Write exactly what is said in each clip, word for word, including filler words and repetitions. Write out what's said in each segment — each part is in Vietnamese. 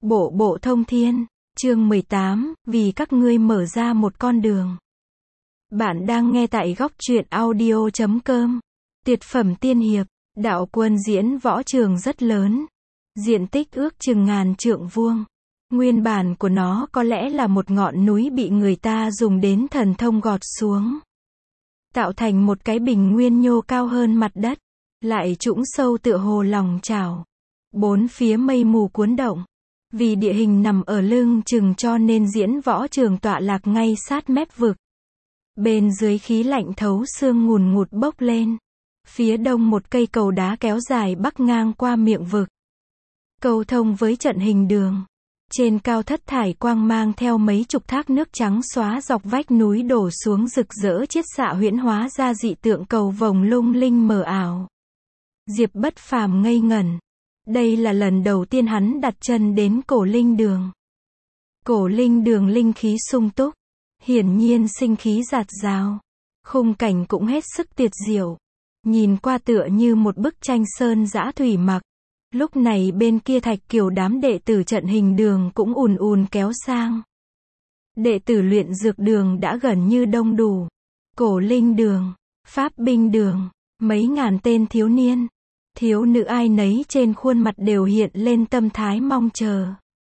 Bộ bộ thông thiên, chương mười tám, vì các ngươi mở ra một con đường. Bạn đang nghe tại góc truyện audio chấm com. Tuyệt phẩm tiên hiệp, đạo quân diễn võ trường rất lớn. Diện tích ước chừng ngàn trượng vuông. Nguyên bản của nó có lẽ là một ngọn núi bị người ta dùng đến thần thông gọt xuống. Tạo thành một cái bình nguyên nhô cao hơn mặt đất. Lại trũng sâu tựa hồ lòng chảo. Bốn phía mây mù cuốn động. Vì địa hình nằm ở lưng chừng cho nên diễn võ trường tọa lạc ngay sát mép vực. Bên dưới khí lạnh thấu xương ngùn ngụt bốc lên. Phía đông một cây cầu đá kéo dài bắc ngang qua miệng vực. Cầu thông với trận hình đường. Trên cao thất thải quang mang theo mấy chục thác nước trắng xóa dọc vách núi đổ xuống rực rỡ chiết xạ huyễn hóa ra dị tượng cầu vồng lung linh mờ ảo. Diệp Bất Phàm ngây ngẩn. Đây là lần đầu tiên hắn đặt chân đến cổ linh đường. Cổ linh đường linh khí sung túc. Hiển nhiên sinh khí dạt dào. Khung cảnh cũng hết sức tuyệt diệu. Nhìn qua tựa như một bức tranh sơn dã thủy mặc. Lúc này bên kia Thạch Kiều đám đệ tử trận hình đường cũng ùn ùn kéo sang. Đệ tử luyện dược đường đã gần như đông đủ. Cổ linh đường, pháp binh đường, mấy ngàn tên thiếu niên. Thiếu nữ ai nấy trên khuôn mặt đều hiện lên tâm thái mong chờ.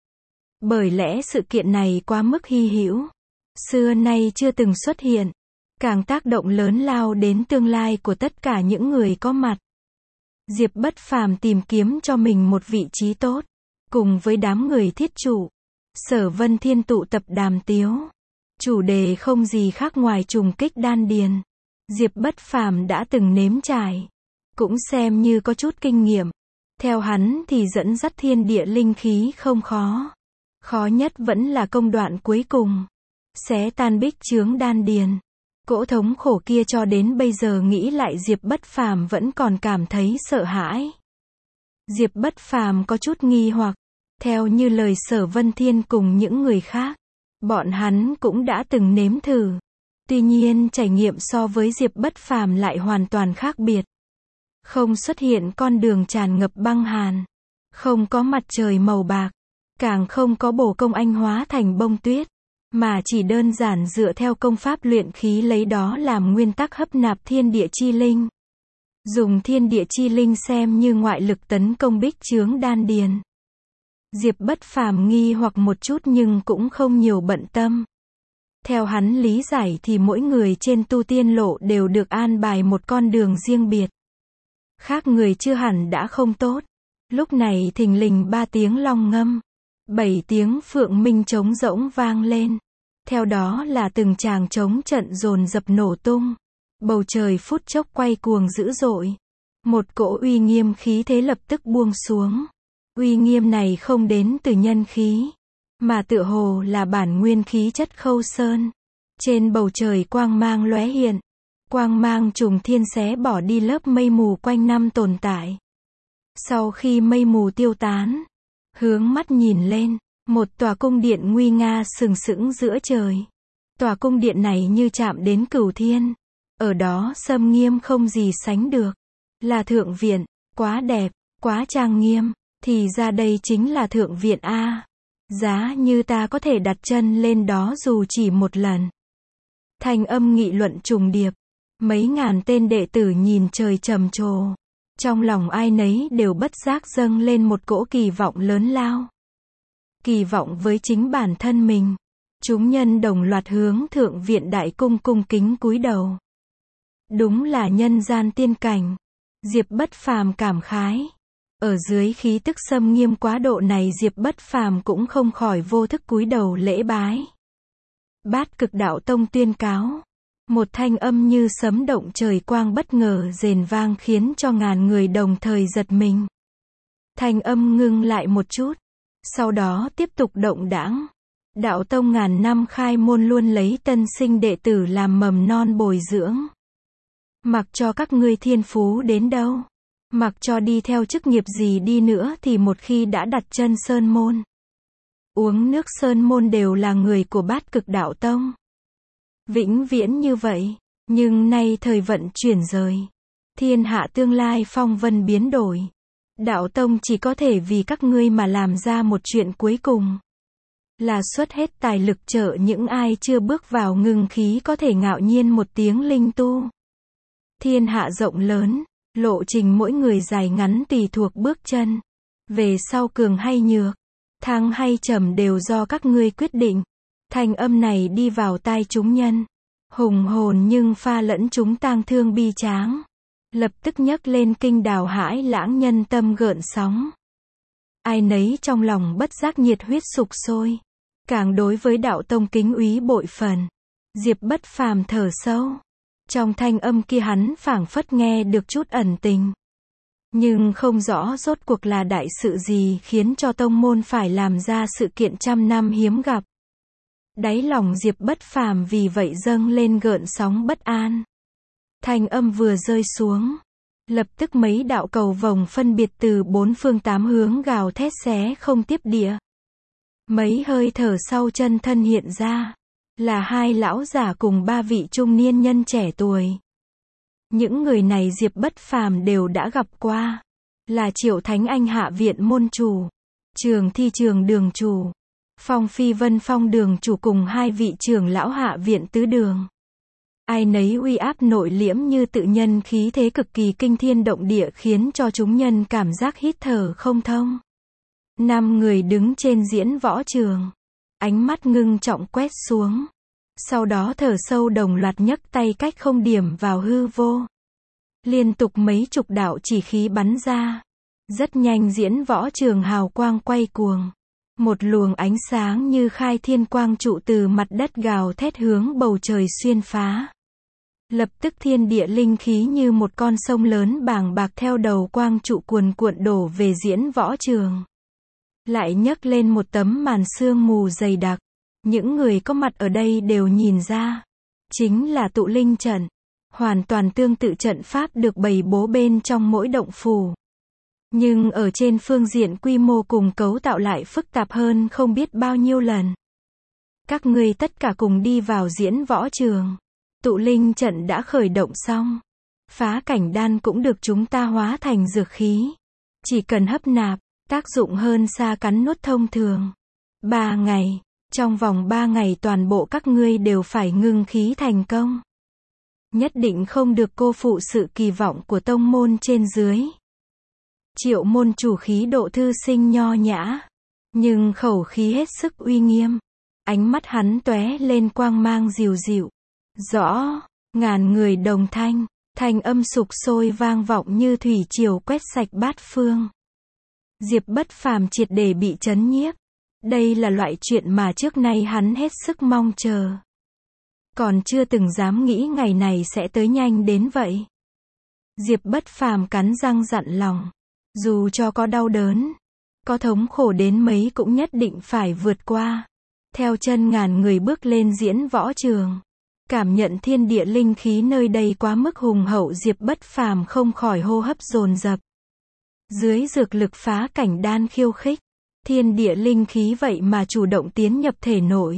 Bởi lẽ sự kiện này quá mức hy hữu. Xưa nay chưa từng xuất hiện. Càng tác động lớn lao đến tương lai của tất cả những người có mặt. Diệp Bất Phàm tìm kiếm cho mình một vị trí tốt. Cùng với đám người thiết trụ. Sở Vân Thiên tụ tập đàm tiếu. Chủ đề không gì khác ngoài trùng kích đan điền. Diệp Bất Phàm đã từng nếm trải. Cũng xem như có chút kinh nghiệm. Theo hắn thì dẫn dắt thiên địa linh khí không khó. Khó nhất vẫn là công đoạn cuối cùng. Xé tan bích chướng đan điền. Cỗ thống khổ kia cho đến bây giờ nghĩ lại Diệp Bất Phàm vẫn còn cảm thấy sợ hãi. Diệp Bất Phàm có chút nghi hoặc. Theo như lời Sở Vân Thiên cùng những người khác. Bọn hắn cũng đã từng nếm thử. Tuy nhiên trải nghiệm so với Diệp Bất Phàm lại hoàn toàn khác biệt. Không xuất hiện con đường tràn ngập băng hàn. Không có mặt trời màu bạc. Càng không có bổ công anh hóa thành bông tuyết. Mà chỉ đơn giản dựa theo công pháp luyện khí lấy đó làm nguyên tắc hấp nạp thiên địa chi linh. Dùng thiên địa chi linh xem như ngoại lực tấn công bích chướng đan điền. Diệp Bất Phàm nghi hoặc một chút nhưng cũng không nhiều bận tâm. Theo hắn lý giải thì mỗi người trên tu tiên lộ đều được an bài một con đường riêng biệt. Khác người chưa hẳn đã không tốt. Lúc này thình lình ba tiếng long ngâm. Bảy tiếng phượng minh trống rỗng vang lên. Theo đó là từng tràng trống trận dồn dập nổ tung. Bầu trời phút chốc quay cuồng dữ dội. Một cỗ uy nghiêm khí thế lập tức buông xuống. Uy nghiêm này không đến từ nhân khí. Mà tựa hồ là bản nguyên khí chất khâu sơn. Trên bầu trời quang mang lóe hiện. Quang mang trùng thiên xé bỏ đi lớp mây mù quanh năm tồn tại. Sau khi mây mù tiêu tán, hướng mắt nhìn lên, một tòa cung điện nguy nga sừng sững giữa trời. Tòa cung điện này như chạm đến cửu thiên. Ở đó xâm nghiêm không gì sánh được. Là thượng viện, quá đẹp, quá trang nghiêm, thì ra đây chính là thượng viện a. Giá như ta có thể đặt chân lên đó dù chỉ một lần. Thanh âm nghị luận trùng điệp. Mấy ngàn tên đệ tử nhìn trời trầm trồ. Trong lòng ai nấy đều bất giác dâng lên một cỗ kỳ vọng lớn lao. Kỳ vọng với chính bản thân mình. Chúng nhân đồng loạt hướng thượng viện đại cung cung kính cúi đầu. Đúng là nhân gian tiên cảnh. Diệp Bất Phàm cảm khái. Ở dưới khí tức xâm nghiêm quá độ này Diệp Bất Phàm cũng không khỏi vô thức cúi đầu lễ bái. Bát Cực Đạo Tông tuyên cáo. Một thanh âm như sấm động trời quang bất ngờ rền vang khiến cho ngàn người đồng thời giật mình. Thanh âm ngưng lại một chút. Sau đó tiếp tục động đãng. Đạo tông ngàn năm khai môn luôn lấy tân sinh đệ tử làm mầm non bồi dưỡng. Mặc cho các ngươi thiên phú đến đâu. Mặc cho đi theo chức nghiệp gì đi nữa thì một khi đã đặt chân sơn môn. Uống nước sơn môn đều là người của Bát Cực Đạo Tông. Vĩnh viễn như vậy, nhưng nay thời vận chuyển rời. Thiên hạ tương lai phong vân biến đổi. Đạo tông chỉ có thể vì các ngươi mà làm ra một chuyện cuối cùng. Là xuất hết tài lực trợ những ai chưa bước vào ngưng khí có thể ngạo nhiên một tiếng linh tu. Thiên hạ rộng lớn, lộ trình mỗi người dài ngắn tùy thuộc bước chân. Về sau cường hay nhược, thắng hay trầm đều do các ngươi quyết định. Thanh âm này đi vào tai chúng nhân. Hùng hồn nhưng pha lẫn chúng tang thương bi tráng. Lập tức nhấc lên kinh đào hãi lãng nhân tâm gợn sóng. Ai nấy trong lòng bất giác nhiệt huyết sục sôi. Càng đối với đạo tông kính úy bội phần. Diệp Bất Phàm thở sâu. Trong thanh âm kia hắn phảng phất nghe được chút ẩn tình. Nhưng không rõ rốt cuộc là đại sự gì khiến cho tông môn phải làm ra sự kiện trăm năm hiếm gặp. Đáy lòng Diệp Bất Phàm vì vậy dâng lên gợn sóng bất an. Thanh âm vừa rơi xuống. Lập tức mấy đạo cầu vồng phân biệt từ bốn phương tám hướng gào thét xé không tiếp địa. Mấy hơi thở sau chân thân hiện ra. Là hai lão giả cùng ba vị trung niên nhân trẻ tuổi. Những người này Diệp Bất Phàm đều đã gặp qua. Là Triệu Thánh Anh hạ viện môn chủ. Trường Thi Trường đường chủ. Phong Phi Vân Phong đường chủ cùng hai vị trưởng lão hạ viện tứ đường. Ai nấy uy áp nội liễm như tự nhân khí thế cực kỳ kinh thiên động địa khiến cho chúng nhân cảm giác hít thở không thông. Năm người đứng trên diễn võ trường. Ánh mắt ngưng trọng quét xuống. Sau đó thở sâu đồng loạt nhấc tay cách không điểm vào hư vô. Liên tục mấy chục đạo chỉ khí bắn ra. Rất nhanh diễn võ trường hào quang quay cuồng. Một luồng ánh sáng như khai thiên quang trụ từ mặt đất gào thét hướng bầu trời xuyên phá. Lập tức thiên địa linh khí như một con sông lớn bàng bạc theo đầu quang trụ cuồn cuộn đổ về diễn võ trường. Lại nhấc lên một tấm màn sương mù dày đặc. Những người có mặt ở đây đều nhìn ra. Chính là tụ linh trận. Hoàn toàn tương tự trận pháp được bày bố bên trong mỗi động phủ. Nhưng ở trên phương diện quy mô cùng cấu tạo lại phức tạp hơn không biết bao nhiêu lần. Các ngươi tất cả cùng đi vào diễn võ trường. Tụ linh trận đã khởi động xong. Phá cảnh đan cũng được chúng ta hóa thành dược khí. Chỉ cần hấp nạp, tác dụng hơn xa cắn nuốt thông thường. Ba ngày. Trong vòng ba ngày toàn bộ các ngươi đều phải ngưng khí thành công. Nhất định không được cô phụ sự kỳ vọng của tông môn trên dưới. Triệu môn chủ khí độ thư sinh nho nhã. Nhưng khẩu khí hết sức uy nghiêm. Ánh mắt hắn tóe lên quang mang dịu dịu. Rõ, ngàn người đồng thanh. Thanh âm sục sôi vang vọng như thủy triều quét sạch bát phương. Diệp Bất Phàm triệt để bị chấn nhiếp. Đây là loại chuyện mà trước nay hắn hết sức mong chờ. Còn chưa từng dám nghĩ ngày này sẽ tới nhanh đến vậy. Diệp Bất Phàm cắn răng dặn lòng. Dù cho có đau đớn, có thống khổ đến mấy cũng nhất định phải vượt qua. Theo chân ngàn người bước lên diễn võ trường. Cảm nhận thiên địa linh khí nơi đây quá mức hùng hậu Diệp Bất Phàm không khỏi hô hấp dồn dập. Dưới dược lực phá cảnh đan khiêu khích. Thiên địa linh khí vậy mà chủ động tiến nhập thể nội.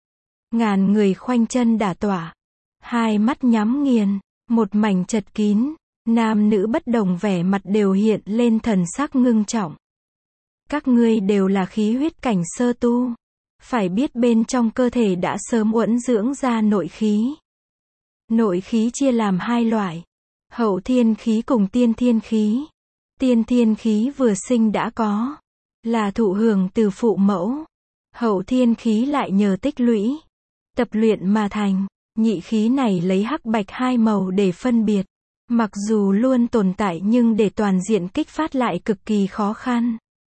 Ngàn người khoanh chân đả tỏa. Hai mắt nhắm nghiền. Một mảnh chật kín. Nam nữ bất đồng vẻ mặt đều hiện lên thần sắc ngưng trọng. Các ngươi đều là khí huyết cảnh sơ tu. Phải biết bên trong cơ thể đã sớm uẩn dưỡng ra nội khí. Nội khí chia làm hai loại. Hậu thiên khí cùng tiên thiên khí. Tiên thiên khí vừa sinh đã có. Là thụ hưởng từ phụ mẫu. Hậu thiên khí lại nhờ tích lũy. Tập luyện mà thành. Nhị khí này lấy hắc bạch hai màu để phân biệt. Mặc dù luôn tồn tại nhưng để toàn diện kích phát lại cực kỳ khó khăn.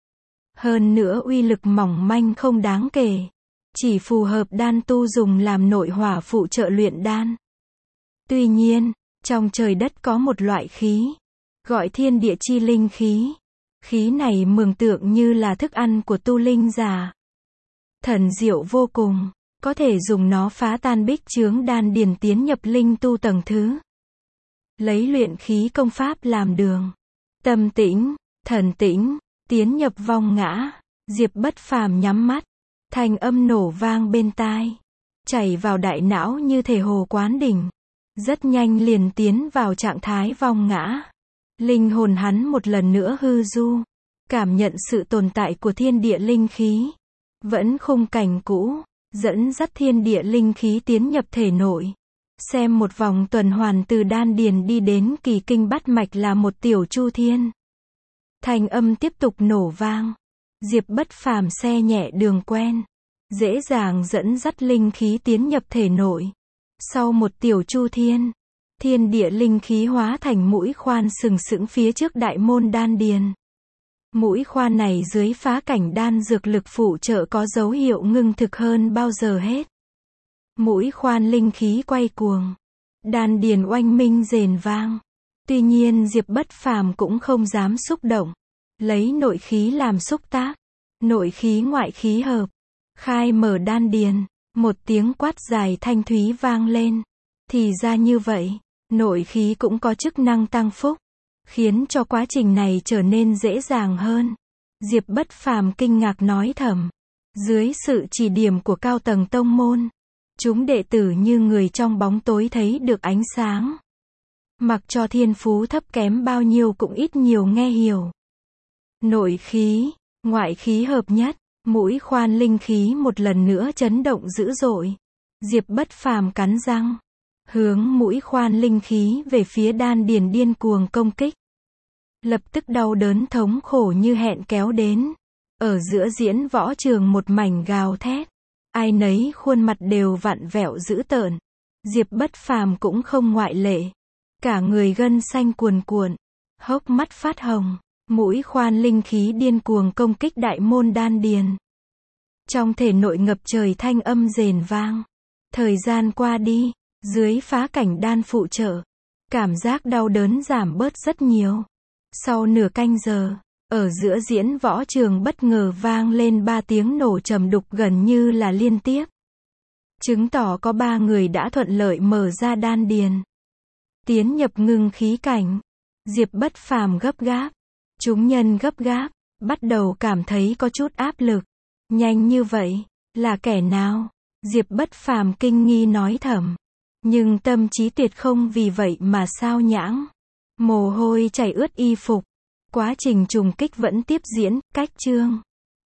Hơn nữa uy lực mỏng manh không đáng kể. Chỉ phù hợp đan tu dùng làm nội hỏa phụ trợ luyện đan. Tuy nhiên, trong trời đất có một loại khí. Gọi thiên địa chi linh khí. Khí này mường tượng như là thức ăn của tu linh giả. Thần diệu vô cùng. Có thể dùng nó phá tan bích chướng đan điền tiến nhập linh tu tầng thứ. Lấy luyện khí công pháp làm đường. Tâm tĩnh, thần tĩnh, tiến nhập vong ngã. Diệp Bất Phàm nhắm mắt. Thanh âm nổ vang bên tai. Chảy vào đại não như thể hồ quán đỉnh. Rất nhanh liền tiến vào trạng thái vong ngã. Linh hồn hắn một lần nữa hư du, cảm nhận sự tồn tại của thiên địa linh khí. Vẫn khung cảnh cũ, dẫn dắt thiên địa linh khí tiến nhập thể nội. Xem một vòng tuần hoàn từ đan điền đi đến kỳ kinh bát mạch là một tiểu chu thiên. Thanh âm tiếp tục nổ vang. Diệp Bất Phàm xe nhẹ đường quen, dễ dàng dẫn dắt linh khí tiến nhập thể nội. Sau một tiểu chu thiên, thiên địa linh khí hóa thành mũi khoan sừng sững phía trước đại môn đan điền. Mũi khoan này dưới phá cảnh đan dược lực phụ trợ có dấu hiệu ngưng thực hơn bao giờ hết. Mũi khoan linh khí quay cuồng, đan điền oanh minh rền vang. Tuy nhiên Diệp Bất Phàm cũng không dám xúc động, lấy nội khí làm xúc tác, nội khí ngoại khí hợp, khai mở đan điền, một tiếng quát dài thanh thúy vang lên. Thì ra như vậy, nội khí cũng có chức năng tăng phúc, khiến cho quá trình này trở nên dễ dàng hơn. Diệp Bất Phàm kinh ngạc nói thầm, dưới sự chỉ điểm của cao tầng tông môn, chúng đệ tử như người trong bóng tối thấy được ánh sáng. Mặc cho thiên phú thấp kém bao nhiêu cũng ít nhiều nghe hiểu. Nội khí, ngoại khí hợp nhất, mũi khoan linh khí một lần nữa chấn động dữ dội. Diệp Bất Phàm cắn răng, hướng mũi khoan linh khí về phía đan điền điên cuồng công kích. Lập tức đau đớn thống khổ như hẹn kéo đến. Ở giữa diễn võ trường một mảnh gào thét, ai nấy khuôn mặt đều vặn vẹo dữ tợn. Diệp Bất Phàm cũng không ngoại lệ. Cả người gân xanh cuồn cuộn, hốc mắt phát hồng, mũi khoan linh khí điên cuồng công kích đại môn đan điền. Trong thể nội ngập trời thanh âm rền vang. Thời gian qua đi, dưới phá cảnh đan phụ trợ, cảm giác đau đớn giảm bớt rất nhiều. Sau nửa canh giờ, ở giữa diễn võ trường bất ngờ vang lên ba tiếng nổ trầm đục gần như là liên tiếp. Chứng tỏ có ba người đã thuận lợi mở ra đan điền, tiến nhập ngưng khí cảnh. Diệp Bất Phàm gấp gáp, chúng nhân gấp gáp, bắt đầu cảm thấy có chút áp lực. Nhanh như vậy, là kẻ nào? Diệp Bất Phàm kinh nghi nói thầm. Nhưng tâm trí tuyệt không vì vậy mà sao nhãng. Mồ hôi chảy ướt y phục. Quá trình trùng kích vẫn tiếp diễn, cách chương.